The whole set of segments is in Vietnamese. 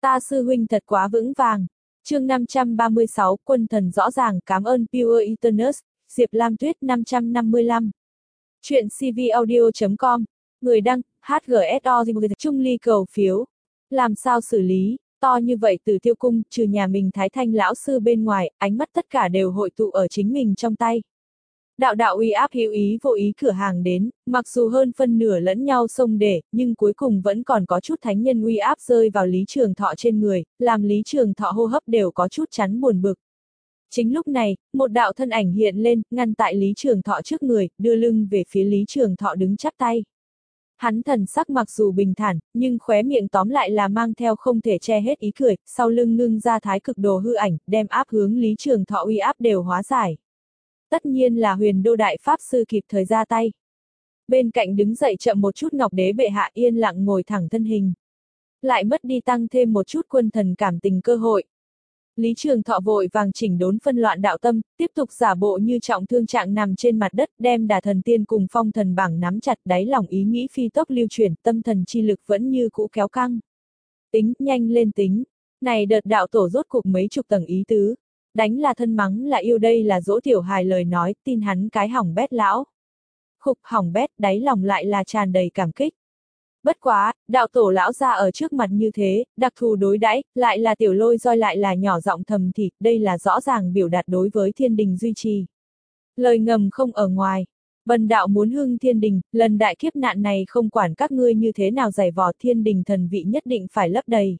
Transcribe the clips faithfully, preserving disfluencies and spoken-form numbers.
Ta sư huynh thật quá vững vàng. Chương năm trăm ba mươi sáu, quân thần rõ ràng, cảm ơn Pure Eternus, Diệp Lam Tuyết năm trăm năm mươi lăm. Chuyện cvaudio chấm com, người đăng, hát giê ét o Trung Ly cầu phiếu. Làm sao xử lý, to như vậy Tử Tiêu Cung, trừ nhà mình Thái Thanh lão sư bên ngoài, ánh mắt tất cả đều hội tụ ở chính mình trong tay. Đạo đạo uy áp hữu ý vô ý cửa hàng đến, mặc dù hơn phân nửa lẫn nhau xông để, nhưng cuối cùng vẫn còn có chút thánh nhân uy áp rơi vào Lý Trường Thọ trên người, làm Lý Trường Thọ hô hấp đều có chút chắn buồn bực. Chính lúc này, một đạo thân ảnh hiện lên, ngăn tại Lý Trường Thọ trước người, đưa lưng về phía Lý Trường Thọ đứng chắp tay. Hắn thần sắc mặc dù bình thản, nhưng khóe miệng tóm lại là mang theo không thể che hết ý cười, sau lưng ngưng ra thái cực đồ hư ảnh, đem áp hướng Lý Trường Thọ uy áp đều hóa giải. Tất nhiên là Huyền Đô Đại Pháp Sư kịp thời ra tay. Bên cạnh đứng dậy chậm một chút Ngọc Đế bệ hạ yên lặng ngồi thẳng thân hình. Lại mất đi tăng thêm một chút quân thần cảm tình cơ hội. Lý Trường Thọ vội vàng chỉnh đốn phân loạn đạo tâm, tiếp tục giả bộ như trọng thương trạng nằm trên mặt đất, đem Đả Thần Tiên cùng Phong Thần Bảng nắm chặt, đáy lòng ý nghĩ phi tốc lưu chuyển, tâm thần chi lực vẫn như cũ kéo căng. Tính, nhanh lên tính. Này đợt đạo tổ rốt cuộc mấy chục tầng ý tứ. Đánh là thân mắng là yêu, đây là dỗ tiểu hài lời nói, tin hắn cái hỏng bét lão. Khục hỏng bét, đáy lòng lại là tràn đầy cảm kích. Bất quá, đạo tổ lão ra ở trước mặt như thế, đặc thù đối đãi, lại là tiểu lôi roi lại là nhỏ giọng thầm thì, đây là rõ ràng biểu đạt đối với thiên đình duy trì. Lời ngầm không ở ngoài. Bần đạo muốn hưng thiên đình, lần đại kiếp nạn này không quản các ngươi như thế nào giày vò, thiên đình thần vị nhất định phải lấp đầy.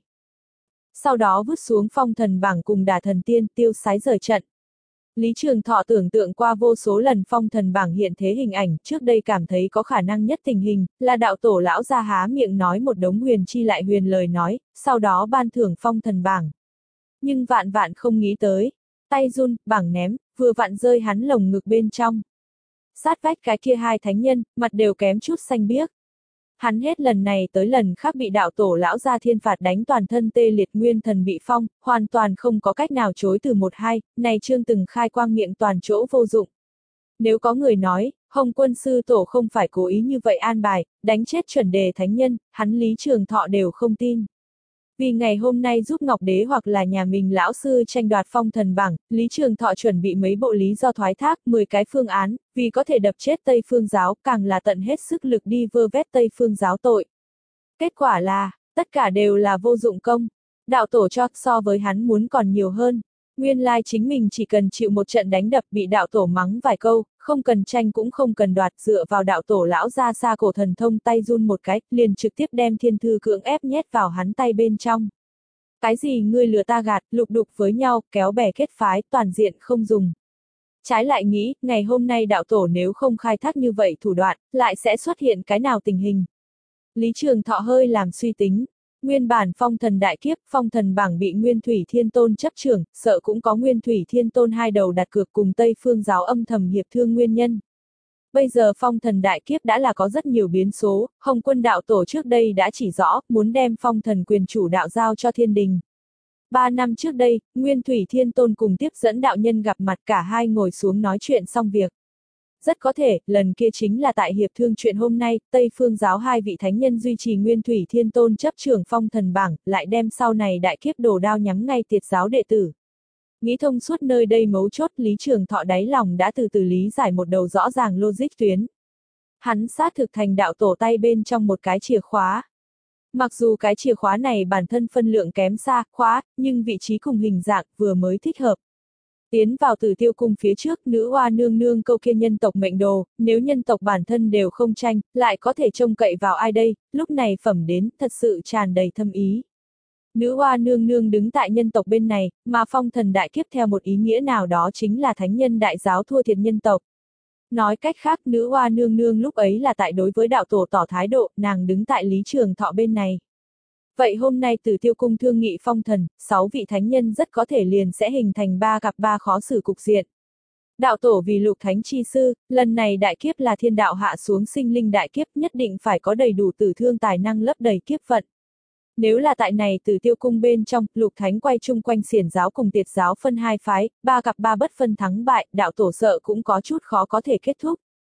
Sau đó vứt xuống Phong Thần Bảng cùng Đả Thần Tiên, tiêu sái rời trận. Lý Trường Thọ tưởng tượng qua vô số lần Phong Thần Bảng hiện thế hình ảnh, trước đây cảm thấy có khả năng nhất tình hình, là đạo tổ lão ra há miệng nói một đống huyền chi lại huyền lời nói, sau đó ban thưởng Phong Thần Bảng. Nhưng vạn vạn không nghĩ tới, tay run, bảng ném, vừa vặn rơi hắn lồng ngực bên trong. Sát vách cái kia hai thánh nhân, mặt đều kém chút xanh biếc. Hắn hết lần này tới lần khác bị đạo tổ lão ra thiên phạt đánh toàn thân tê liệt, nguyên thần bị phong, hoàn toàn không có cách nào chối từ một hai, này Trương từng khai quang miệng toàn chỗ vô dụng. Nếu có người nói, Hồng Quân sư tổ không phải cố ý như vậy an bài, đánh chết chuẩn đề thánh nhân, hắn Lý Trường Thọ đều không tin. Vì ngày hôm nay giúp Ngọc Đế hoặc là nhà mình lão sư tranh đoạt Phong Thần Bảng, Lý Trường Thọ chuẩn bị mấy bộ lý do thoái thác, mười cái phương án, vì có thể đập chết Tây Phương giáo, càng là tận hết sức lực đi vơ vét Tây Phương giáo tội. Kết quả là, tất cả đều là vô dụng công. Đạo tổ cho so với hắn muốn còn nhiều hơn. Nguyên lai chính mình chỉ cần chịu một trận đánh đập bị đạo tổ mắng vài câu, không cần tranh cũng không cần đoạt, dựa vào đạo tổ lão ra xa cổ thần thông tay run một cái, liền trực tiếp đem thiên thư cưỡng ép nhét vào hắn tay bên trong. Cái gì ngươi lừa ta gạt, lục đục với nhau, kéo bè kết phái, toàn diện không dùng. Trái lại nghĩ, ngày hôm nay đạo tổ nếu không khai thác như vậy thủ đoạn, lại sẽ xuất hiện cái nào tình hình. Lý Trường Thọ hơi làm suy tính. Nguyên bản Phong Thần đại kiếp, Phong Thần Bảng bị Nguyên Thủy Thiên Tôn chấp trưởng, sợ cũng có Nguyên Thủy Thiên Tôn hai đầu đặt cược cùng Tây Phương giáo âm thầm hiệp thương nguyên nhân. Bây giờ Phong Thần đại kiếp đã là có rất nhiều biến số, Hồng Quân đạo tổ trước đây đã chỉ rõ, muốn đem Phong Thần quyền chủ đạo giao cho thiên đình. Ba năm trước đây, Nguyên Thủy Thiên Tôn cùng tiếp dẫn đạo nhân gặp mặt, cả hai ngồi xuống nói chuyện xong việc. Rất có thể, lần kia chính là tại hiệp thương chuyện hôm nay, Tây Phương giáo hai vị thánh nhân duy trì Nguyên Thủy Thiên Tôn chấp trưởng Phong Thần Bảng, lại đem sau này đại kiếp đồ đao nhắm ngay tiệt giáo đệ tử. Nghĩ thông suốt nơi đây mấu chốt, Lý Trường Thọ đáy lòng đã từ từ lý giải một đầu rõ ràng logic tuyến. Hắn xác thực thành đạo tổ tay bên trong một cái chìa khóa. Mặc dù cái chìa khóa này bản thân phân lượng kém xa, khóa, nhưng vị trí cùng hình dạng vừa mới thích hợp. Tiến vào Tử Tiêu Cung phía trước, nữ hoa nương nương câu kia nhân tộc mệnh đồ, nếu nhân tộc bản thân đều không tranh, lại có thể trông cậy vào ai đây, lúc này phẩm đến, thật sự tràn đầy thâm ý. Nữ hoa nương nương đứng tại nhân tộc bên này, mà Phong Thần đại kiếp theo một ý nghĩa nào đó chính là thánh nhân đại giáo thua thiệt nhân tộc. Nói cách khác, nữ hoa nương nương lúc ấy là tại đối với đạo tổ tỏ thái độ, nàng đứng tại Lý Trường Thọ bên này. Vậy hôm nay Tử Tiêu Cung thương nghị phong thần, sáu vị thánh nhân rất có thể liền sẽ hình thành ba gặp ba khó xử cục diện. Đạo tổ vì lục thánh chi sư, lần này đại kiếp là thiên đạo hạ xuống sinh linh đại kiếp, nhất định phải có đầy đủ tử thương tài năng lấp đầy kiếp vận. Nếu là tại này Tử Tiêu Cung bên trong, lục thánh quay chung quanh xiển giáo cùng tiệt giáo phân hai phái, ba gặp ba bất phân thắng bại, đạo tổ sợ cũng có chút khó có thể kết thúc.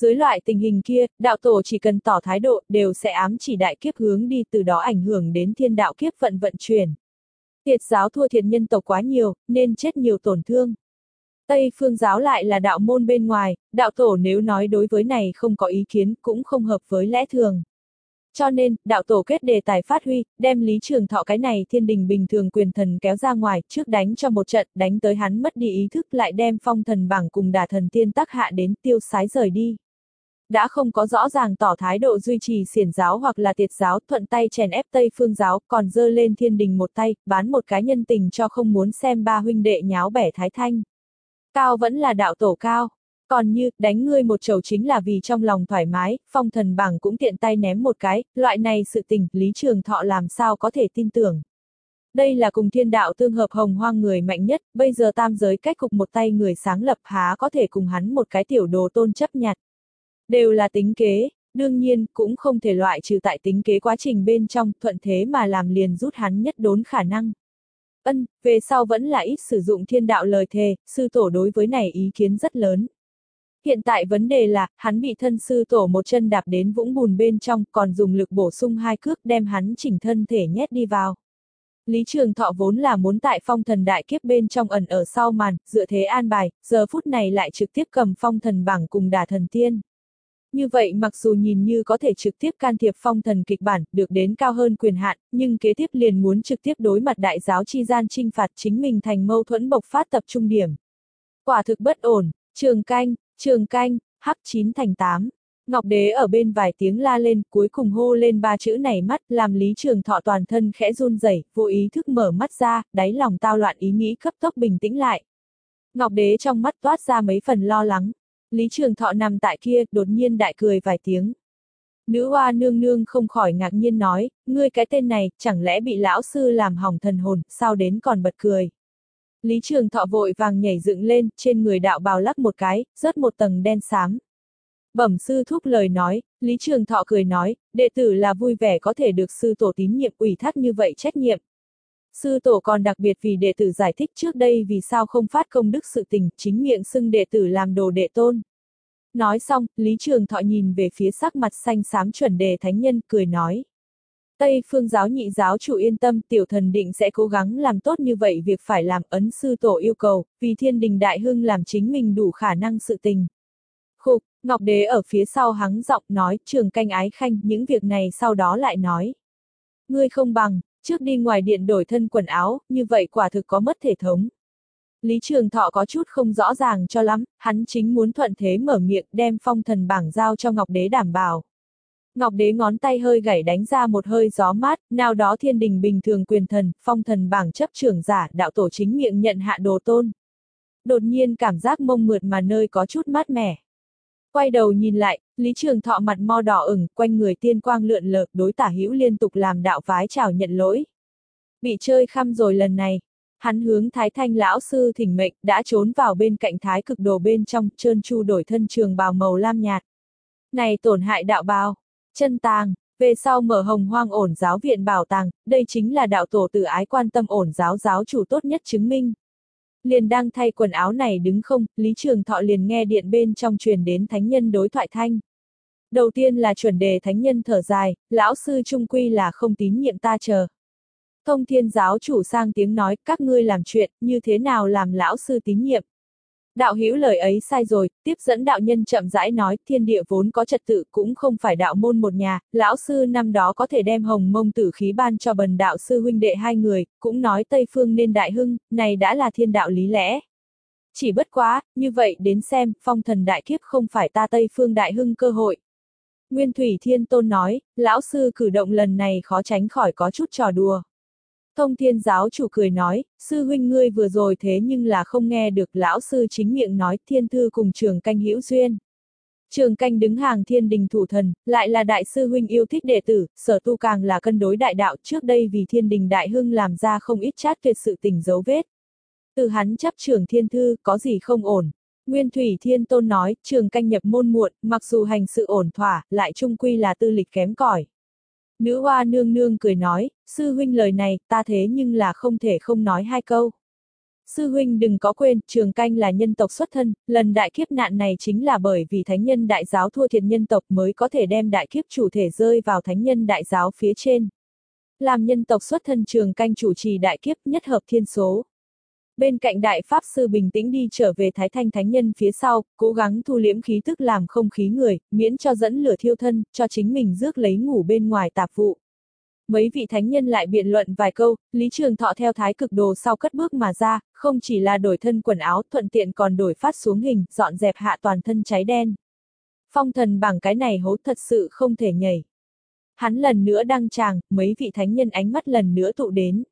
Dưới loại tình hình kia, đạo tổ chỉ cần tỏ thái độ, đều sẽ ám chỉ đại kiếp hướng đi, từ đó ảnh hưởng đến thiên đạo kiếp vận vận chuyển. Tiệt giáo thua thiệt nhân tộc quá nhiều, nên chết nhiều tổn thương. Tây phương giáo lại là đạo môn bên ngoài, đạo tổ nếu nói đối với này không có ý kiến, cũng không hợp với lẽ thường. Cho nên, đạo tổ kết đề tài phát huy, đem Lý Trường Thọ cái này thiên đình bình thường quyền thần kéo ra ngoài, trước đánh cho một trận, đánh tới hắn mất đi ý thức, lại đem phong thần bảng cùng đả thần tiên tắc hạ đến, tiêu sái rời đi. Đã không có rõ ràng tỏ thái độ duy trì xiển giáo hoặc là tiệt giáo, thuận tay chèn ép Tây phương giáo, còn giơ lên thiên đình một tay, bán một cái nhân tình cho không muốn xem ba huynh đệ nháo bẻ Thái Thanh. Cao vẫn là đạo tổ cao. Còn như, đánh ngươi một chầu chính là vì trong lòng thoải mái, phong thần bảng cũng tiện tay ném một cái, loại này sự tình, Lý Trường Thọ làm sao có thể tin tưởng. Đây là cùng thiên đạo tương hợp hồng hoang người mạnh nhất, bây giờ tam giới cách cục một tay người sáng lập há có thể cùng hắn một cái tiểu đồ tôn chấp nhặt. Đều là tính kế, đương nhiên, cũng không thể loại trừ tại tính kế quá trình bên trong, thuận thế mà làm liền rút hắn nhất đốn khả năng. Ân, về sau vẫn là ít sử dụng thiên đạo lời thề, sư tổ đối với này ý kiến rất lớn. Hiện tại vấn đề là, hắn bị thân sư tổ một chân đạp đến vũng bùn bên trong, còn dùng lực bổ sung hai cước đem hắn chỉnh thân thể nhét đi vào. Lý Trường Thọ vốn là muốn tại phong thần đại kiếp bên trong ẩn ở sau màn, dựa thế an bài, giờ phút này lại trực tiếp cầm phong thần bảng cùng đả thần tiên. Như vậy mặc dù nhìn như có thể trực tiếp can thiệp phong thần kịch bản, được đến cao hơn quyền hạn, nhưng kế tiếp liền muốn trực tiếp đối mặt đại giáo chi gian trinh phạt chính mình thành mâu thuẫn bộc phát tập trung điểm. Quả thực bất ổn, Trường Canh, Trường Canh, hắc chín thành tám. Ngọc Đế ở bên vài tiếng la lên, cuối cùng hô lên ba chữ này mắt, làm Lý Trường Thọ toàn thân khẽ run rẩy, vô ý thức mở mắt ra, đáy lòng tao loạn ý nghĩ cấp tốc bình tĩnh lại. Ngọc Đế trong mắt toát ra mấy phần lo lắng. Lý Trường Thọ nằm tại kia, đột nhiên đại cười vài tiếng. Nữ oa nương nương không khỏi ngạc nhiên nói, ngươi cái tên này, chẳng lẽ bị lão sư làm hỏng thần hồn, sao đến còn bật cười. Lý Trường Thọ vội vàng nhảy dựng lên, trên người đạo bào lắc một cái, rớt một tầng đen xám. Bẩm sư thúc lời nói, Lý Trường Thọ cười nói, đệ tử là vui vẻ có thể được sư tổ tín nhiệm ủy thác như vậy trách nhiệm. Sư tổ còn đặc biệt vì đệ tử giải thích trước đây vì sao không phát công đức sự tình, chính miệng xưng đệ tử làm đồ đệ tôn. Nói xong, Lý Trường Thọ nhìn về phía sắc mặt xanh xám chuẩn đề thánh nhân, cười nói. Tây phương giáo nhị giáo chủ yên tâm, tiểu thần định sẽ cố gắng làm tốt như vậy việc phải làm ấn sư tổ yêu cầu, vì thiên đình đại hưng làm chính mình đủ khả năng sự tình. Khục, Ngọc Đế ở phía sau hắng giọng nói, Trường Canh ái khanh, những việc này sau đó lại nói. Ngươi không bằng, trước đi ngoài điện đổi thân quần áo, như vậy quả thực có mất thể thống. Lý Trường Thọ có chút không rõ ràng cho lắm, hắn chính muốn thuận thế mở miệng đem phong thần bảng giao cho Ngọc Đế đảm bảo. Ngọc Đế ngón tay hơi gảy đánh ra một hơi gió mát, nào đó thiên đình bình thường quyền thần, phong thần bảng chấp trưởng giả, đạo tổ chính miệng nhận hạ đồ tôn. Đột nhiên cảm giác mông mượt mà nơi có chút mát mẻ. Quay đầu nhìn lại, Lý Trường Thọ mặt mo đỏ ửng, quanh người tiên quang lượn lờ, đối Tả Hữu liên tục làm đạo vái chào nhận lỗi. Bị chơi khăm rồi lần này. Hắn hướng Thái Thanh lão sư thỉnh mệnh, đã trốn vào bên cạnh Thái Cực Đồ bên trong, trơn tru đổi thân trường bào màu lam nhạt. Này tổn hại đạo bào, chân tàng, về sau mở hồng hoang ổn giáo viện bảo tàng, đây chính là đạo tổ tự ái quan tâm ổn giáo giáo chủ tốt nhất chứng minh. Liền đang thay quần áo này đứng không, Lý Trường Thọ liền nghe điện bên trong truyền đến thánh nhân đối thoại thanh. Đầu tiên là chuẩn đề thánh nhân thở dài, lão sư trung quy là không tín nhiệm ta chờ. Thông Thiên giáo chủ sang tiếng nói, các ngươi làm chuyện, như thế nào làm lão sư tín nhiệm. Đạo hữu lời ấy sai rồi, tiếp dẫn đạo nhân chậm rãi nói, thiên địa vốn có trật tự cũng không phải đạo môn một nhà, lão sư năm đó có thể đem hồng mông tử khí ban cho bần đạo sư huynh đệ hai người, cũng nói Tây Phương nên đại hưng, này đã là thiên đạo lý lẽ. Chỉ bất quá, như vậy đến xem, phong thần đại kiếp không phải ta Tây Phương đại hưng cơ hội. Nguyên Thủy Thiên Tôn nói, lão sư cử động lần này khó tránh khỏi có chút trò đùa. Thông Thiên giáo chủ cười nói, sư huynh ngươi vừa rồi thế nhưng là không nghe được lão sư chính miệng nói thiên thư cùng Trường Canh hữu duyên. Trường Canh đứng hàng thiên đình thủ thần, lại là đại sư huynh yêu thích đệ tử, sở tu càng là cân đối đại đạo trước đây vì thiên đình đại hưng làm ra không ít chát tuyệt sự tình dấu vết. Từ hắn chấp trưởng thiên thư, có gì không ổn. Nguyên Thủy Thiên Tôn nói, Trường Canh nhập môn muộn, mặc dù hành sự ổn thỏa, lại chung quy là tư lịch kém cỏi. Nữ oa nương nương cười nói, sư huynh lời này, ta thế nhưng là không thể không nói hai câu. Sư huynh đừng có quên, Trường Canh là nhân tộc xuất thân, lần đại kiếp nạn này chính là bởi vì thánh nhân đại giáo thua thiệt nhân tộc mới có thể đem đại kiếp chủ thể rơi vào thánh nhân đại giáo phía trên. Làm nhân tộc xuất thân Trường Canh chủ trì đại kiếp nhất hợp thiên số. Bên cạnh đại pháp sư bình tĩnh đi trở về Thái Thanh thánh nhân phía sau, cố gắng thu liễm khí tức làm không khí người, miễn cho dẫn lửa thiêu thân, cho chính mình rước lấy ngủ bên ngoài tạp vụ. Mấy vị thánh nhân lại biện luận vài câu, Lý Trường Thọ theo thái cực đồ sau cất bước mà ra, không chỉ là đổi thân quần áo, thuận tiện còn đổi phát xuống hình, dọn dẹp hạ toàn thân cháy đen. Phong thần bảng cái này hố thật sự không thể nhảy. Hắn lần nữa đăng tràng, mấy vị thánh nhân ánh mắt lần nữa tụ đến.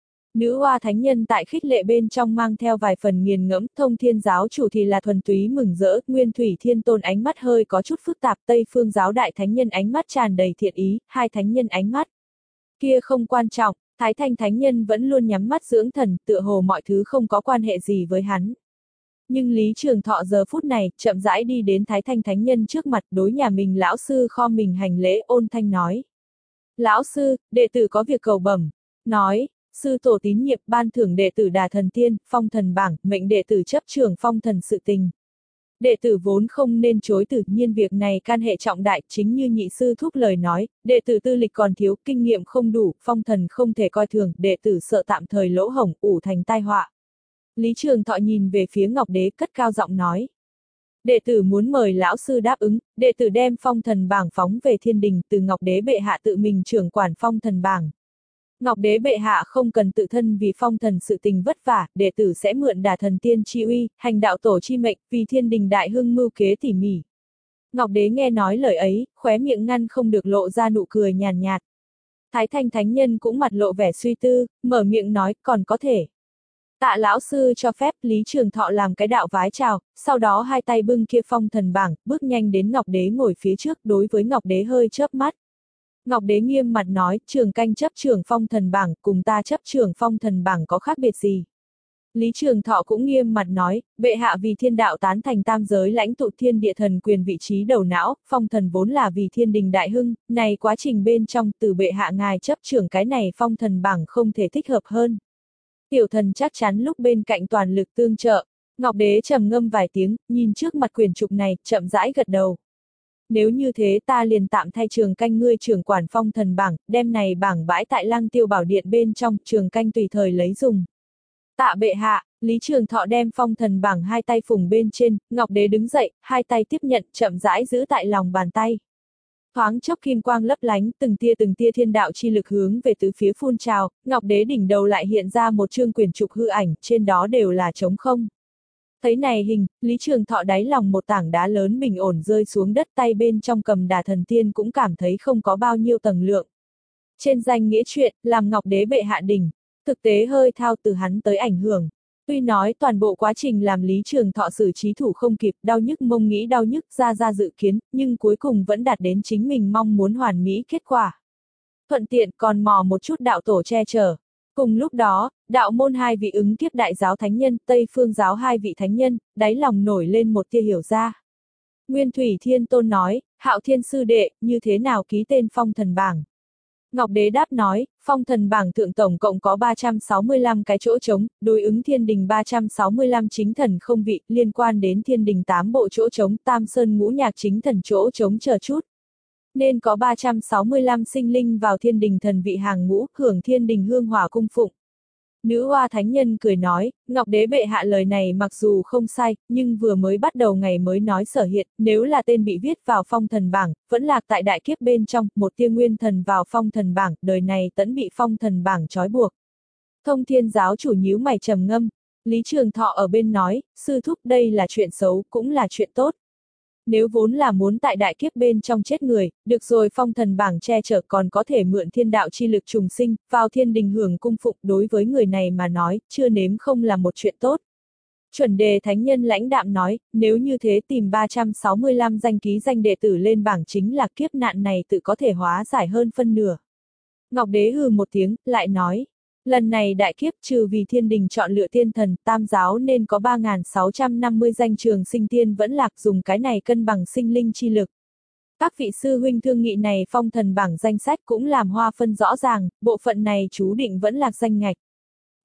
Nữ hoa thánh nhân tại khích lệ bên trong mang theo vài phần nghiền ngẫm, Thông Thiên giáo chủ thì là thuần túy mừng rỡ, Nguyên Thủy Thiên Tôn ánh mắt hơi có chút phức tạp, Tây Phương giáo đại thánh nhân ánh mắt tràn đầy thiện ý, hai thánh nhân ánh mắt kia không quan trọng, Thái Thanh thánh nhân vẫn luôn nhắm mắt dưỡng thần, tựa hồ mọi thứ không có quan hệ gì với hắn. Nhưng Lý Trường Thọ giờ phút này, chậm rãi đi đến Thái Thanh thánh nhân trước mặt, đối nhà mình lão sư kho mình hành lễ, ôn thanh nói. Lão sư, đệ tử có việc cầu bẩm, nói, sư tổ tín nhiệm ban thưởng đệ tử Đà Thần Tiên, phong thần bảng, mệnh đệ tử chấp trưởng phong thần sự tình. Đệ tử vốn không nên chối tự nhiên việc này can hệ trọng đại, chính như nhị sư thúc lời nói, đệ tử tư lịch còn thiếu, kinh nghiệm không đủ, phong thần không thể coi thường, đệ tử sợ tạm thời lỗ hổng, ủ thành tai họa. Lý Trường Thọ nhìn về phía Ngọc Đế cất cao giọng nói. Đệ tử muốn mời lão sư đáp ứng, đệ tử đem phong thần bảng phóng về thiên đình, từ Ngọc Đế bệ hạ tự mình trưởng quản phong thần bảng. Ngọc Đế bệ hạ không cần tự thân vì phong thần sự tình vất vả, đệ tử sẽ mượn Đà Thần Tiên chi uy, hành đạo tổ chi mệnh, vì thiên đình đại hưng mưu kế tỉ mỉ. Ngọc Đế nghe nói lời ấy, khóe miệng ngăn không được lộ ra nụ cười nhàn nhạt. Thái Thanh thánh nhân cũng mặt lộ vẻ suy tư, mở miệng nói, còn có thể. Tạ lão sư cho phép Lý Trường Thọ làm cái đạo vái chào, sau đó hai tay bưng kia phong thần bảng, bước nhanh đến Ngọc Đế ngồi phía trước, đối với Ngọc Đế hơi chớp mắt. Ngọc Đế nghiêm mặt nói, Trường Canh chấp trưởng phong thần bảng, cùng ta chấp trưởng phong thần bảng có khác biệt gì? Lý Trường Thọ cũng nghiêm mặt nói, bệ hạ vì thiên đạo tán thành tam giới lãnh tụ thiên địa thần quyền vị trí đầu não, phong thần vốn là vì thiên đình đại hưng, này quá trình bên trong từ bệ hạ ngài chấp trưởng cái này phong thần bảng không thể thích hợp hơn. Tiểu thần chắc chắn lúc bên cạnh toàn lực tương trợ. Ngọc Đế trầm ngâm vài tiếng, nhìn trước mặt quyền trục này, chậm rãi gật đầu. Nếu như thế ta liền tạm thay Trường Canh ngươi trưởng quản phong thần bảng, đem này bảng bãi tại Lăng Tiêu Bảo Điện bên trong, Trường Canh tùy thời lấy dùng. Tạ bệ hạ, Lý Trường Thọ đem phong thần bảng hai tay phùng bên trên, Ngọc Đế đứng dậy, hai tay tiếp nhận, chậm rãi giữ tại lòng bàn tay. Thoáng chốc kim quang lấp lánh, từng tia từng tia thiên đạo chi lực hướng về tứ phía phun trào, Ngọc Đế đỉnh đầu lại hiện ra một chương quyển trục hư ảnh, trên đó đều là trống không. Thấy này hình, Lý Trường Thọ đáy lòng một tảng đá lớn bình ổn rơi xuống đất, tay bên trong cầm Đà Thần Tiên cũng cảm thấy không có bao nhiêu tầng lượng. Trên danh nghĩa chuyện, làm Ngọc Đế bệ hạ đỉnh, thực tế hơi thao từ hắn tới ảnh hưởng. Tuy nói toàn bộ quá trình làm Lý Trường Thọ xử trí thủ không kịp, đau nhức mông nghĩ đau nhức ra ra dự kiến, nhưng cuối cùng vẫn đạt đến chính mình mong muốn hoàn mỹ kết quả. Thuận tiện còn mò một chút đạo tổ che chở. Cùng lúc đó, đạo môn hai vị ứng kiếp đại giáo thánh nhân, Tây Phương giáo hai vị thánh nhân, đáy lòng nổi lên một tia hiểu ra. Nguyên Thủy Thiên Tôn nói, Hạo Thiên sư đệ, như thế nào ký tên phong thần bảng? Ngọc Đế đáp nói, phong thần bảng thượng tổng cộng có ba trăm sáu mươi lăm cái chỗ trống, đối ứng thiên đình ba trăm sáu mươi lăm chính thần không vị, liên quan đến thiên đình tám bộ chỗ trống, tam sơn ngũ nhạc chính thần chỗ trống chờ chút. Nên có ba trăm sáu mươi lăm sinh linh vào thiên đình thần vị hàng ngũ, hưởng thiên đình hương hỏa cung phụng. Nữ hoa thánh nhân cười nói, Ngọc Đế bệ hạ lời này mặc dù không sai, nhưng vừa mới bắt đầu ngày mới nói sở hiện, nếu là tên bị viết vào phong thần bảng, vẫn lạc tại đại kiếp bên trong, một tia nguyên thần vào phong thần bảng, đời này tẫn bị phong thần bảng trói buộc. Thông Thiên giáo chủ nhíu mày trầm ngâm, Lý Trường Thọ ở bên nói, sư thúc đây là chuyện xấu, cũng là chuyện tốt. Nếu vốn là muốn tại đại kiếp bên trong chết người, được rồi phong thần bảng che chở còn có thể mượn thiên đạo chi lực trùng sinh, vào thiên đình hưởng cung phụng đối với người này mà nói, chưa nếm không là một chuyện tốt. Chuẩn đề thánh nhân lãnh đạm nói, nếu như thế tìm ba trăm sáu mươi lăm danh ký danh đệ tử lên bảng chính là kiếp nạn này tự có thể hóa giải hơn phân nửa. Ngọc Đế hừ một tiếng, lại nói. Lần này đại kiếp trừ vì thiên đình chọn lựa tiên thần, tam giáo nên có ba nghìn sáu trăm năm mươi danh trường sinh tiên vẫn lạc dùng cái này cân bằng sinh linh chi lực. Các vị sư huynh thương nghị này phong thần bảng danh sách cũng làm hoa phân rõ ràng, bộ phận này chú định vẫn lạc danh ngạch.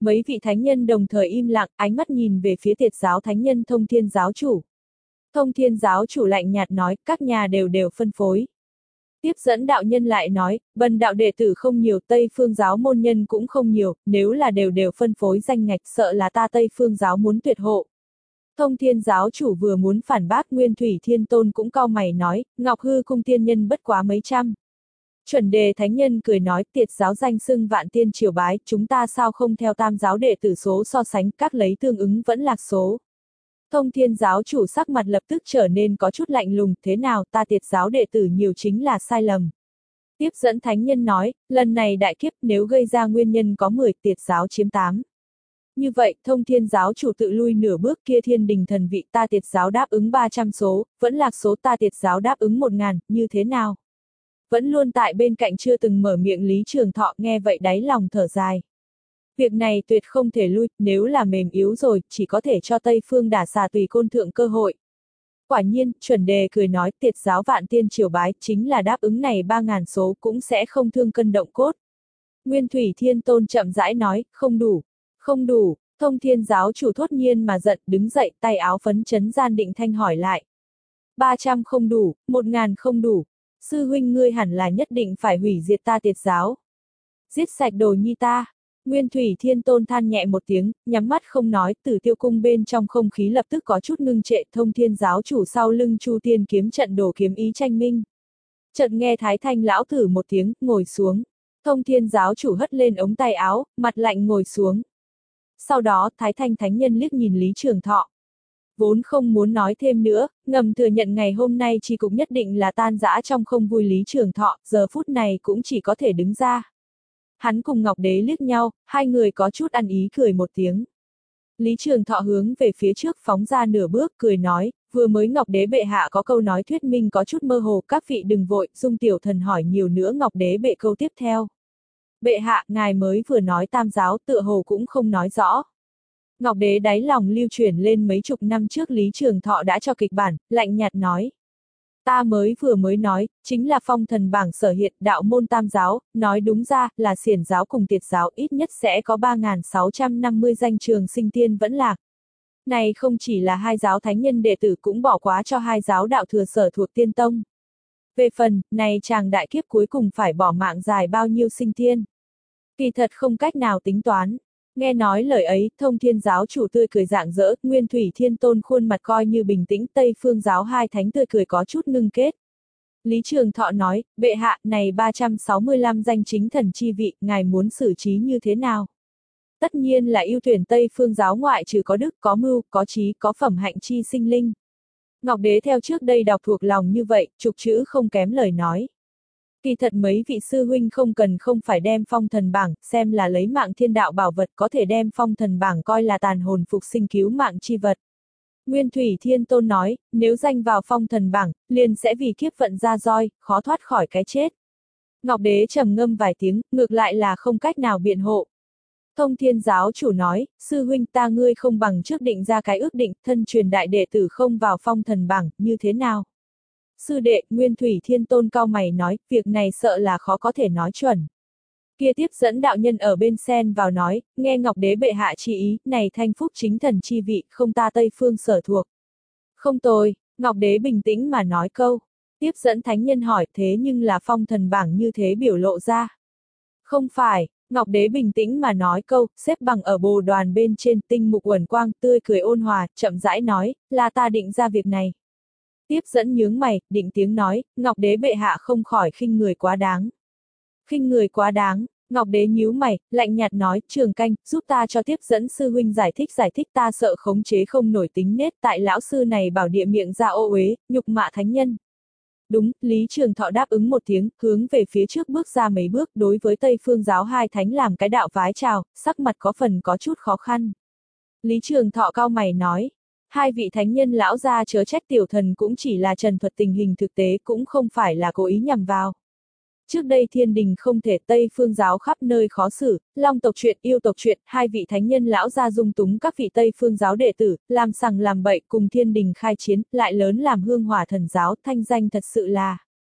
Mấy vị thánh nhân đồng thời im lặng, ánh mắt nhìn về phía Tiệt giáo thánh nhân Thông Thiên giáo chủ. Thông Thiên giáo chủ lạnh nhạt nói, các nhà đều đều phân phối. Tiếp dẫn đạo nhân lại nói, bần đạo đệ tử không nhiều, Tây Phương giáo môn nhân cũng không nhiều, nếu là đều đều phân phối danh ngạch sợ là ta Tây Phương giáo muốn tuyệt hộ. Thông Thiên giáo chủ vừa muốn phản bác, Nguyên Thủy Thiên Tôn cũng cau mày nói, Ngọc Hư cung tiên nhân bất quá mấy trăm. Chuẩn đề thánh nhân cười nói, Tiệt giáo danh xưng vạn tiên triều bái, chúng ta sao không theo tam giáo đệ tử số so sánh, các lấy tương ứng vẫn lạc số. Thông Thiên giáo chủ sắc mặt lập tức trở nên có chút lạnh lùng, thế nào ta Tiệt giáo đệ tử nhiều chính là sai lầm. Tiếp dẫn thánh nhân nói, lần này đại kiếp nếu gây ra nguyên nhân có mười, Tiệt giáo chiếm tám. Như vậy, Thông Thiên giáo chủ tự lui nửa bước, kia thiên đình thần vị ta Tiệt giáo đáp ứng ba trăm số, vẫn lạc số ta Tiệt giáo đáp ứng một ngàn, như thế nào? Vẫn luôn tại bên cạnh chưa từng mở miệng Lý Trường Thọ nghe vậy đáy lòng thở dài. Việc này tuyệt không thể lui, nếu là mềm yếu rồi, chỉ có thể cho Tây Phương đả xà tùy côn thượng cơ hội. Quả nhiên, chuẩn đề cười nói, Tiệt giáo vạn tiên triều bái, chính là đáp ứng này ba ngàn số cũng sẽ không thương cân động cốt. Nguyên Thủy Thiên Tôn chậm rãi nói, không đủ, không đủ, Thông Thiên giáo chủ thốt nhiên mà giận, đứng dậy, tay áo phấn chấn gian định thanh hỏi lại. ba trăm không đủ, một ngàn không đủ, sư huynh ngươi hẳn là nhất định phải hủy diệt ta Tiệt giáo. Giết sạch đồ nhi ta. Nguyên Thủy Thiên Tôn than nhẹ một tiếng, nhắm mắt không nói, Tử Tiêu cung bên trong không khí lập tức có chút ngưng trệ, Thông Thiên giáo chủ sau lưng Chu Tiên kiếm trận đổ kiếm ý tranh minh. Chợt nghe Thái Thanh lão thử một tiếng, ngồi xuống. Thông Thiên giáo chủ hất lên ống tay áo, mặt lạnh ngồi xuống. Sau đó, Thái Thanh thánh nhân liếc nhìn Lý Trường Thọ. Vốn không muốn nói thêm nữa, ngầm thừa nhận ngày hôm nay chi cục nhất định là tan rã trong không vui Lý Trường Thọ, giờ phút này cũng chỉ có thể đứng ra. Hắn cùng Ngọc Đế liếc nhau, hai người có chút ăn ý cười một tiếng. Lý Trường Thọ hướng về phía trước phóng ra nửa bước, cười nói, vừa mới Ngọc Đế bệ hạ có câu nói thuyết minh có chút mơ hồ, các vị đừng vội, Dung tiểu thần hỏi nhiều nữa Ngọc Đế bệ câu tiếp theo. Bệ hạ, ngài mới vừa nói tam giáo tựa hồ cũng không nói rõ. Ngọc Đế đáy lòng lưu truyền lên mấy chục năm trước Lý Trường Thọ đã cho kịch bản, lạnh nhạt nói. Ta mới vừa mới nói, chính là phong thần bảng sở hiện đạo môn tam giáo, nói đúng ra là xiển giáo cùng Tiệt giáo ít nhất sẽ có ba nghìn sáu trăm năm mươi danh trường sinh tiên vẫn lạc. Này không chỉ là hai giáo thánh nhân đệ tử cũng bỏ quá cho hai giáo đạo thừa sở thuộc tiên tông. Về phần, này chàng đại kiếp cuối cùng phải bỏ mạng dài bao nhiêu sinh tiên. Kỳ thật không cách nào tính toán. Nghe nói lời ấy, Thông Thiên giáo chủ tươi cười rạng rỡ, Nguyên Thủy Thiên Tôn khuôn mặt coi như bình tĩnh, Tây Phương giáo hai thánh tươi cười có chút ngưng kết. Lý Trường Thọ nói, bệ hạ, này ba trăm sáu mươi lăm danh chính thần chi vị, ngài muốn xử trí như thế nào? Tất nhiên là ưu tuyển Tây Phương giáo ngoại trừ có đức, có mưu, có trí, có phẩm hạnh chi sinh linh. Ngọc Đế theo trước đây đọc thuộc lòng như vậy, trục chữ không kém lời nói. Kỳ thật mấy vị sư huynh không cần không phải đem phong thần bảng, xem là lấy mạng thiên đạo bảo vật, có thể đem phong thần bảng coi là tàn hồn phục sinh cứu mạng chi vật. Nguyên Thủy Thiên Tôn nói, nếu danh vào phong thần bảng, liền sẽ vì kiếp vận ra roi, khó thoát khỏi cái chết. Ngọc Đế trầm ngâm vài tiếng, ngược lại là không cách nào biện hộ. Thông Thiên giáo chủ nói, sư huynh ta ngươi không bằng trước định ra cái ước định, thân truyền đại đệ tử không vào phong thần bảng, như thế nào? Sư đệ, Nguyên Thủy Thiên Tôn cau mày nói, việc này sợ là khó có thể nói chuẩn. Kia tiếp dẫn đạo nhân ở bên xen vào nói, nghe Ngọc Đế bệ hạ chi ý, này thanh phúc chính thần chi vị, không ta Tây Phương sở thuộc. Không tồi, Ngọc Đế bình tĩnh mà nói câu. Tiếp dẫn thánh nhân hỏi, thế nhưng là phong thần bảng như thế biểu lộ ra. Không phải, Ngọc Đế bình tĩnh mà nói câu, xếp bằng ở bồ đoàn bên trên, tinh mục uẩn quang, tươi cười ôn hòa, chậm rãi nói, là ta định ra việc này. Tiếp dẫn nhướng mày, định tiếng nói, Ngọc Đế bệ hạ không khỏi khinh người quá đáng. Khinh người quá đáng, Ngọc Đế nhíu mày, lạnh nhạt nói, Trường Canh, giúp ta cho tiếp dẫn sư huynh giải thích giải thích ta sợ khống chế không nổi tính nết tại lão sư này bảo địa miệng ra ô uế, nhục mạ thánh nhân. Đúng, Lý Trường Thọ đáp ứng một tiếng, hướng về phía trước bước ra mấy bước, đối với Tây Phương giáo hai thánh làm cái đạo vái chào, sắc mặt có phần có chút khó khăn. Lý Trường Thọ cau mày nói, hai vị thánh nhân lão gia chớ trách tiểu thần cũng chỉ là trần thuật tình hình thực tế, cũng không phải là cố ý nhằm vào. Trước đây thiên đình không thể, Tây Phương giáo khắp nơi khó xử, long tộc chuyện, yêu tộc chuyện, hai vị thánh nhân lão gia dung túng các vị Tây Phương giáo đệ tử, làm sằng làm bậy cùng thiên đình khai chiến, lại lớn làm hương hỏa thần giáo, thanh danh thật sự là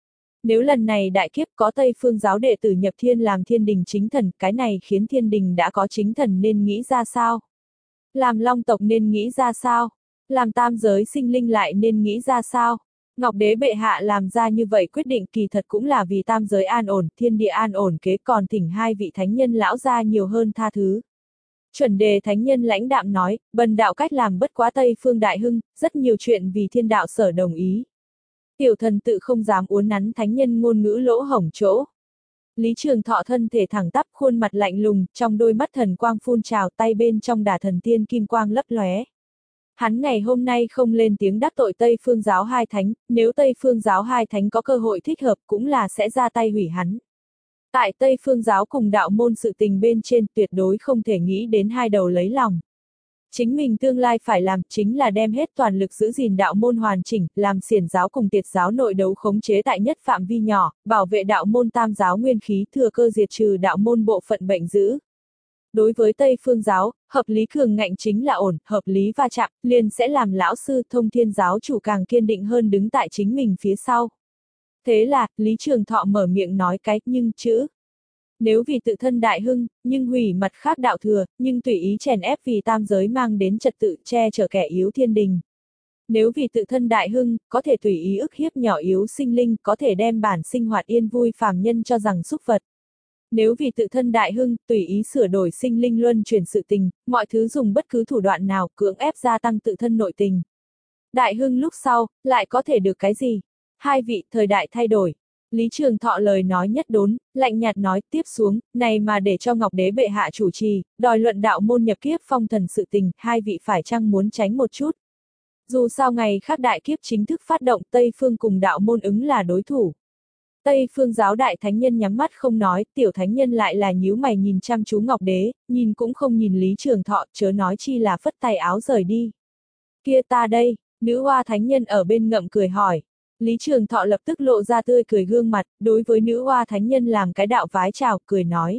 Nếu lần này đại kiếp có Tây Phương giáo đệ tử nhập thiên làm thiên đình chính thần, cái này khiến thiên đình đã có chính thần nên nghĩ ra sao? Làm long tộc nên nghĩ ra sao? Làm tam giới sinh linh lại nên nghĩ ra sao? Ngọc Đế bệ hạ làm ra như vậy quyết định kỳ thật cũng là vì tam giới an ổn, thiên địa an ổn kế, còn thỉnh hai vị thánh nhân lão ra nhiều hơn tha thứ. Chuẩn đề thánh nhân lãnh đạm nói, bần đạo cách làm bất quá Tây Phương đại hưng, rất nhiều chuyện vì thiên đạo sở đồng ý. Tiểu thần tự không dám uốn nắn thánh nhân ngôn ngữ lỗ hổng chỗ. Lý Trường Thọ thân thể thẳng tắp, khuôn mặt lạnh lùng, trong đôi mắt thần quang phun trào, tay bên trong đả thần tiên kim quang lấp lóe. Hắn ngày hôm nay không lên tiếng đắc tội Tây Phương giáo hai thánh, nếu Tây Phương giáo hai thánh có cơ hội thích hợp cũng là sẽ ra tay hủy hắn. Tại Tây Phương giáo cùng đạo môn sự tình bên trên tuyệt đối không thể nghĩ đến hai đầu lấy lòng. Chính mình tương lai phải làm chính là đem hết toàn lực giữ gìn đạo môn hoàn chỉnh, làm xiển giáo cùng tiệt giáo nội đấu khống chế tại nhất phạm vi nhỏ, bảo vệ đạo môn tam giáo nguyên khí, thừa cơ diệt trừ đạo môn bộ phận bệnh dữ. Đối với Tây Phương giáo, hợp lý cường ngạnh chính là ổn, hợp lý va chạm, liền sẽ làm lão sư Thông Thiên giáo chủ càng kiên định hơn đứng tại chính mình phía sau. Thế là, Lý Trường Thọ mở miệng nói cái nhưng chữ. Nếu vì tự thân đại hưng, nhưng hủy mặt khác đạo thừa, nhưng tùy ý chèn ép vì tam giới mang đến trật tự che chở kẻ yếu thiên đình. Nếu vì tự thân đại hưng, có thể tùy ý ức hiếp nhỏ yếu sinh linh, có thể đem bản sinh hoạt yên vui phàm nhân cho rằng xúc vật. Nếu vì tự thân đại hưng, tùy ý sửa đổi sinh linh luân chuyển sự tình, mọi thứ dùng bất cứ thủ đoạn nào cưỡng ép gia tăng tự thân nội tình. Đại hưng lúc sau, lại có thể được cái gì? Hai vị, thời đại thay đổi. Lý Trường Thọ lời nói nhất đốn, lạnh nhạt nói tiếp xuống, này mà để cho Ngọc Đế bệ hạ chủ trì, đòi luận đạo môn nhập kiếp phong thần sự tình, hai vị phải chăng muốn tránh một chút. Dù sao ngày khác đại kiếp chính thức phát động, Tây Phương cùng đạo môn ứng là đối thủ. Tây Phương giáo đại thánh nhân nhắm mắt không nói, tiểu thánh nhân lại là nhíu mày nhìn chăm chú Ngọc Đế, nhìn cũng không nhìn Lý Trường Thọ, chớ nói chi là phất tay áo rời đi. Kia ta đây, nữ hoa thánh nhân ở bên ngậm cười hỏi. Lý Trường Thọ lập tức lộ ra tươi cười gương mặt, đối với nữ hoa thánh nhân làm cái đạo vái chào, cười nói.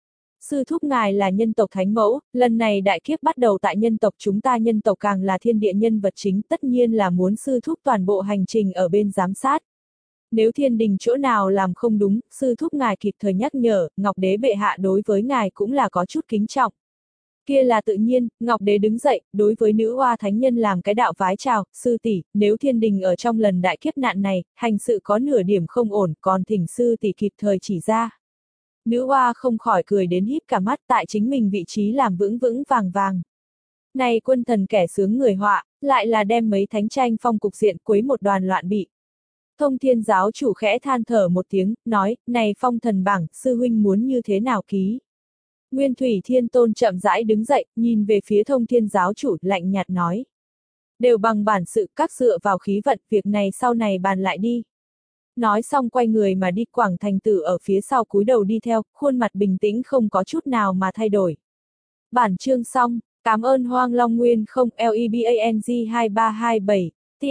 Sư thúc ngài là nhân tộc thánh mẫu, lần này đại kiếp bắt đầu tại nhân tộc chúng ta, nhân tộc càng là thiên địa nhân vật chính, tất nhiên là muốn sư thúc toàn bộ hành trình ở bên giám sát. Nếu thiên đình chỗ nào làm không đúng, sư thúc ngài kịp thời nhắc nhở, Ngọc Đế bệ hạ đối với ngài cũng là có chút kính trọng. Kia là tự nhiên, Ngọc Đế đứng dậy, đối với nữ hoa thánh nhân làm cái đạo vái chào, sư tỷ, nếu thiên đình ở trong lần đại kiếp nạn này, hành sự có nửa điểm không ổn, còn thỉnh sư tỷ kịp thời chỉ ra. Nữ hoa không khỏi cười đến híp cả mắt, tại chính mình vị trí làm vững vững vàng vàng. Này quân thần kẻ sướng người họa, lại là đem mấy thánh tranh phong cục diện quấy một đoàn loạn bị. Thông Thiên giáo chủ khẽ than thở một tiếng, nói, này phong thần bảng, sư huynh muốn như thế nào ký? Nguyên Thủy Thiên Tôn chậm rãi đứng dậy, nhìn về phía Thông Thiên giáo chủ, lạnh nhạt nói. Đều bằng bản sự, các dựa vào khí vận, việc này sau này bàn lại đi. Nói xong quay người mà đi, Quảng Thành Tử ở phía sau cúi đầu đi theo, khuôn mặt bình tĩnh không có chút nào mà thay đổi. Bản chương xong, cảm ơn Hoang Long Nguyên không lebang hai ba hai bảy,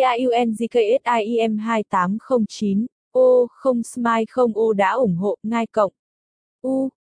tiungksiem hai tám không chín, ô không smile không ô đã ủng hộ, ngai cộng. U.